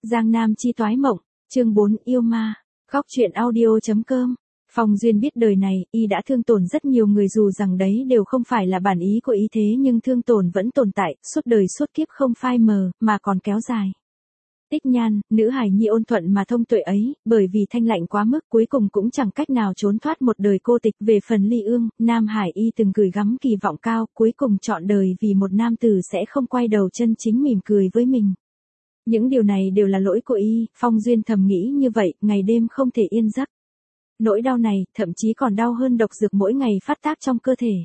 Giang Nam chi toái mộng, chương 4 yêu ma, khóc chuyện audio.com. Phong Duyên biết đời này, y đã thương tổn rất nhiều người dù rằng đấy đều không phải là bản ý của y thế nhưng thương tổn vẫn tồn tại, suốt đời suốt kiếp không phai mờ, mà còn kéo dài. Tích Nhan, nữ hài nhi ôn thuận mà thông tuệ ấy, bởi vì thanh lạnh quá mức cuối cùng cũng chẳng cách nào trốn thoát một đời cô tịch. Về phần Ly Ương, Nam Hải y từng gửi gắm kỳ vọng cao, cuối cùng chọn đời vì một nam tử sẽ không quay đầu chân chính mỉm cười với mình. Những điều này đều là lỗi của y, Phong Duyên thầm nghĩ như vậy, ngày đêm không thể yên giấc. Nỗi đau này, thậm chí còn đau hơn độc dược mỗi ngày phát tác trong cơ thể.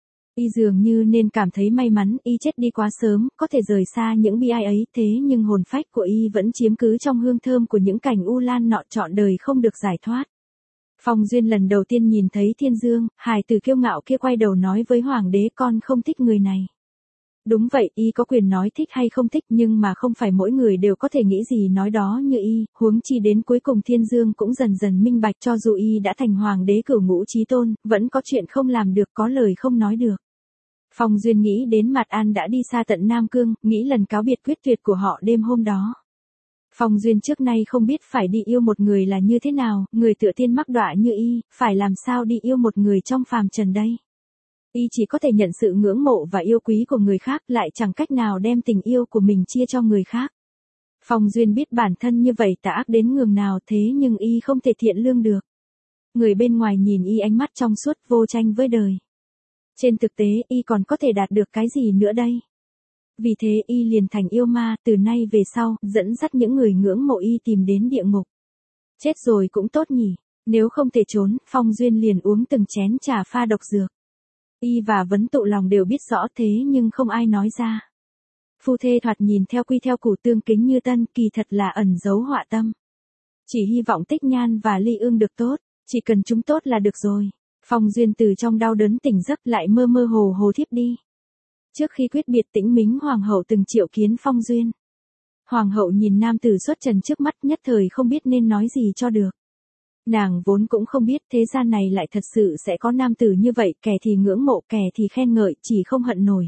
Y dường như nên cảm thấy may mắn, y chết đi quá sớm, có thể rời xa những bi ai ấy, thế nhưng hồn phách của y vẫn chiếm cứ trong hương thơm của những cảnh u lan nọ trọn đời không được giải thoát. Phong Duyên lần đầu tiên nhìn thấy Thiên Dương, hài tử kiêu ngạo kia quay đầu nói với Hoàng đế con không thích người này. Đúng vậy, y có quyền nói thích hay không thích nhưng mà không phải mỗi người đều có thể nghĩ gì nói đó như y, huống chi đến cuối cùng Thiên Dương cũng dần dần minh bạch cho dù y đã thành Hoàng đế cửu ngũ chí tôn, vẫn có chuyện không làm được, có lời không nói được. Phong Duyên nghĩ đến Mạt An đã đi xa tận Nam Cương, nghĩ lần cáo biệt quyết tuyệt của họ đêm hôm đó. Phong Duyên trước nay không biết phải đi yêu một người là như thế nào, người tựa tiên mắc đọa như y, phải làm sao đi yêu một người trong phàm trần đây. Y chỉ có thể nhận sự ngưỡng mộ và yêu quý của người khác, lại chẳng cách nào đem tình yêu của mình chia cho người khác. Phong Duyên biết bản thân như vậy tà ác đến nhường nào, thế nhưng y không thể thiện lương được. Người bên ngoài nhìn y ánh mắt trong suốt vô tranh với đời. Trên thực tế y còn có thể đạt được cái gì nữa đây? Vì thế y liền thành yêu ma, từ nay về sau, dẫn dắt những người ngưỡng mộ y tìm đến địa ngục. Chết rồi cũng tốt nhỉ, nếu không thể trốn, Phong Duyên liền uống từng chén trà pha độc dược. Y và Vấn Tụ lòng đều biết rõ thế nhưng không ai nói ra. Phu thê thoạt nhìn theo quy theo củ tương kính như tân, kỳ thật là ẩn giấu họa tâm. Chỉ hy vọng Tích Nhan và Ly Ương được tốt, chỉ cần chúng tốt là được rồi. Phong Duyên từ trong đau đớn tỉnh giấc lại mơ mơ hồ hồ thiếp đi. Trước khi quyết biệt Tĩnh Mính Hoàng hậu từng triệu kiến Phong Duyên. Hoàng hậu nhìn nam tử xuất trần trước mắt nhất thời không biết nên nói gì cho được. Nàng vốn cũng không biết thế gian này lại thật sự sẽ có nam tử như vậy, kẻ thì ngưỡng mộ, kẻ thì khen ngợi, chỉ không hận nổi.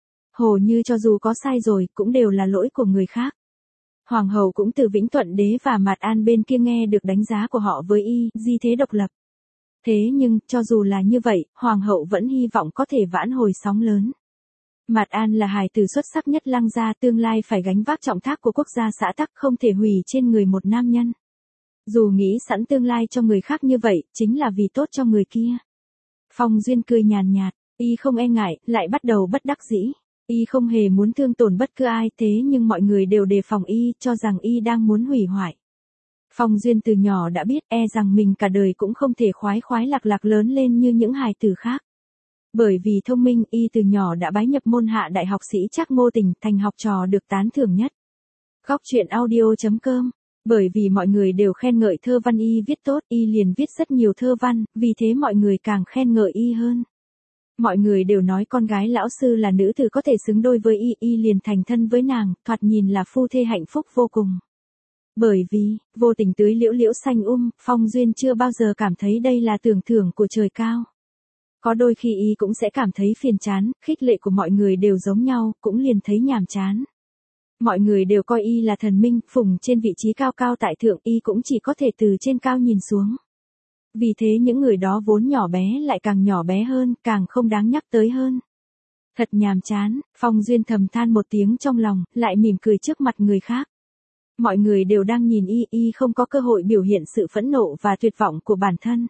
Hồ như cho dù có sai rồi, cũng đều là lỗi của người khác. Hoàng hậu cũng từ Vĩnh Thuận đế và Mạt An bên kia nghe được đánh giá của họ với y, di thế độc lập. Thế nhưng, cho dù là như vậy, Hoàng hậu vẫn hy vọng có thể vãn hồi sóng lớn. Mạt An là hài tử xuất sắc nhất Lăng gia, tương lai phải gánh vác trọng thác của quốc gia xã tắc, không thể hủy trên người một nam nhân. Dù nghĩ sẵn tương lai cho người khác như vậy, chính là vì tốt cho người kia. Phong Duyên cười nhàn nhạt, y không e ngại, lại bắt đầu bất đắc dĩ. Y không hề muốn thương tổn bất cứ ai, thế nhưng mọi người đều đề phòng y, cho rằng y đang muốn hủy hoại. Phong Duyên từ nhỏ đã biết e rằng mình cả đời cũng không thể khoái khoái lạc lạc lớn lên như những hài tử khác. Bởi vì thông minh, y từ nhỏ đã bái nhập môn hạ đại học sĩ Trác Ngô Tình, thành học trò được tán thưởng nhất. Khóc chuyện audio.com. Bởi vì mọi người đều khen ngợi thơ văn y viết tốt, y liền viết rất nhiều thơ văn, vì thế mọi người càng khen ngợi y hơn. Mọi người đều nói con gái lão sư là nữ tử có thể xứng đôi với y, y liền thành thân với nàng, thoạt nhìn là phu thê hạnh phúc vô cùng. Bởi vì, vô tình tưới liễu liễu xanh Phong Duyên chưa bao giờ cảm thấy đây là tưởng thưởng của trời cao. Có đôi khi y cũng sẽ cảm thấy phiền chán, khích lệ của mọi người đều giống nhau, cũng liền thấy nhàm chán. Mọi người đều coi y là thần minh, phụng trên vị trí cao cao tại thượng, y cũng chỉ có thể từ trên cao nhìn xuống. Vì thế những người đó vốn nhỏ bé lại càng nhỏ bé hơn, càng không đáng nhắc tới hơn. Thật nhàm chán, Phong Duyên thầm than một tiếng trong lòng, lại mỉm cười trước mặt người khác. Mọi người đều đang nhìn y không có cơ hội biểu hiện sự phẫn nộ và tuyệt vọng của bản thân.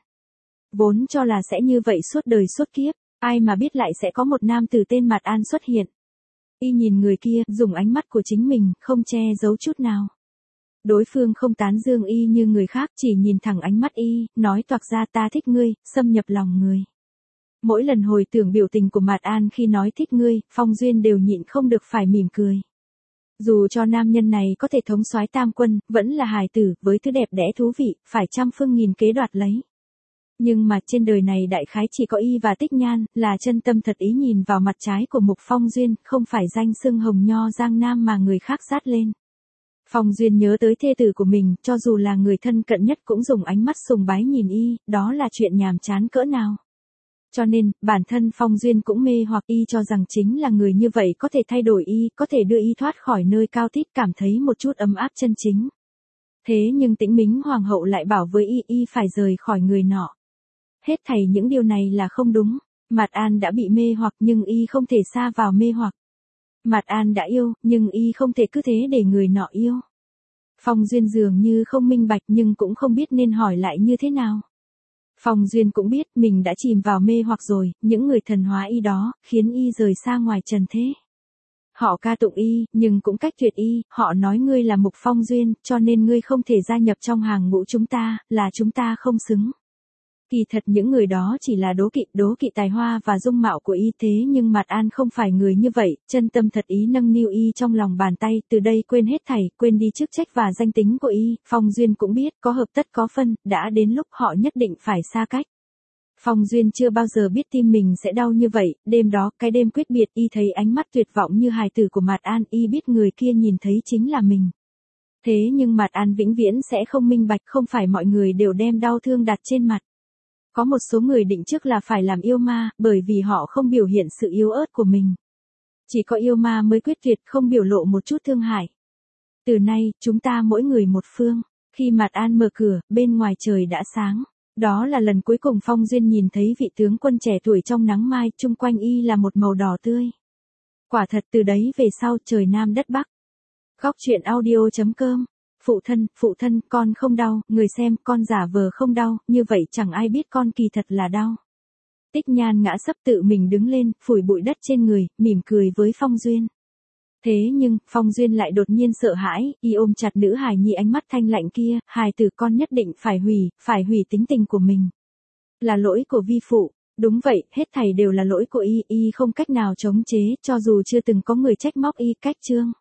Vốn cho là sẽ như vậy suốt đời suốt kiếp, ai mà biết lại sẽ có một nam tử tên Mạt An xuất hiện. Y nhìn người kia, dùng ánh mắt của chính mình, không che giấu chút nào. Đối phương không tán dương y như người khác, chỉ nhìn thẳng ánh mắt y, nói toạc ra ta thích ngươi, xâm nhập lòng người. Mỗi lần hồi tưởng biểu tình của Mạt An khi nói thích ngươi, Phong Duyên đều nhịn không được phải mỉm cười. Dù cho nam nhân này có thể thống soái tam quân, vẫn là hài tử, với thứ đẹp đẽ thú vị, phải trăm phương nghìn kế đoạt lấy. Nhưng mà trên đời này đại khái chỉ có y và Tích Nhan, là chân tâm thật ý nhìn vào mặt trái của Mục Phong Duyên, không phải danh xưng hồng nho Giang Nam mà người khác dát lên. Phong Duyên nhớ tới thê tử của mình, cho dù là người thân cận nhất cũng dùng ánh mắt sùng bái nhìn y, đó là chuyện nhàm chán cỡ nào. Cho nên, bản thân Phong Duyên cũng mê hoặc y cho rằng chính là người như vậy có thể thay đổi y, có thể đưa y thoát khỏi nơi cao tít cảm thấy một chút ấm áp chân chính. Thế nhưng Tĩnh Mính Hoàng hậu lại bảo với y phải rời khỏi người nọ. Hết thảy những điều này là không đúng. Mạt An đã bị mê hoặc nhưng y không thể sa vào mê hoặc. Mạt An đã yêu, nhưng y không thể cứ thế để người nọ yêu. Phong Duyên dường như không minh bạch nhưng cũng không biết nên hỏi lại như thế nào. Phong Duyên cũng biết mình đã chìm vào mê hoặc rồi, những người thần hóa y đó, khiến y rời xa ngoài trần thế. Họ ca tụng y, nhưng cũng cách tuyệt y, họ nói ngươi là Mục Phong Duyên, cho nên ngươi không thể gia nhập trong hàng ngũ chúng ta, là chúng ta không xứng. Kỳ thật những người đó chỉ là đố kỵ tài hoa và dung mạo của y thế nhưng Mạt An không phải người như vậy, chân tâm thật ý nâng niu y trong lòng bàn tay, từ đây quên hết thảy, quên đi chức trách và danh tính của y, Phong Duyên cũng biết, có hợp tất có phân, đã đến lúc họ nhất định phải xa cách. Phong Duyên chưa bao giờ biết tim mình sẽ đau như vậy, đêm đó, cái đêm quyết biệt, y thấy ánh mắt tuyệt vọng như hài tử của Mạt An, y biết người kia nhìn thấy chính là mình. Thế nhưng Mạt An vĩnh viễn sẽ không minh bạch, không phải mọi người đều đem đau thương đặt trên mặt. Có một số người định trước là phải làm yêu ma, bởi vì họ không biểu hiện sự yếu ớt của mình. Chỉ có yêu ma mới quyết tuyệt, không biểu lộ một chút thương hại. Từ nay, chúng ta mỗi người một phương. Khi Mạt An mở cửa, bên ngoài trời đã sáng. Đó là lần cuối cùng Phong Duyên nhìn thấy vị tướng quân trẻ tuổi trong nắng mai, chung quanh y là một màu đỏ tươi. Quả thật từ đấy về sau trời Nam đất Bắc. Góc truyện audio.com. Phụ thân, con không đau, người xem, con giả vờ không đau, như vậy chẳng ai biết con kỳ thật là đau. Tích Nhan ngã sấp tự mình đứng lên, phủi bụi đất trên người, mỉm cười với Phong Duyên. Thế nhưng, Phong Duyên lại đột nhiên sợ hãi, y ôm chặt nữ hài nhi ánh mắt thanh lạnh kia, hài tử con nhất định phải hủy tính tình của mình. Là lỗi của vi phụ. Đúng vậy, hết thảy đều là lỗi của y không cách nào chống chế, cho dù chưa từng có người trách móc y cách trương.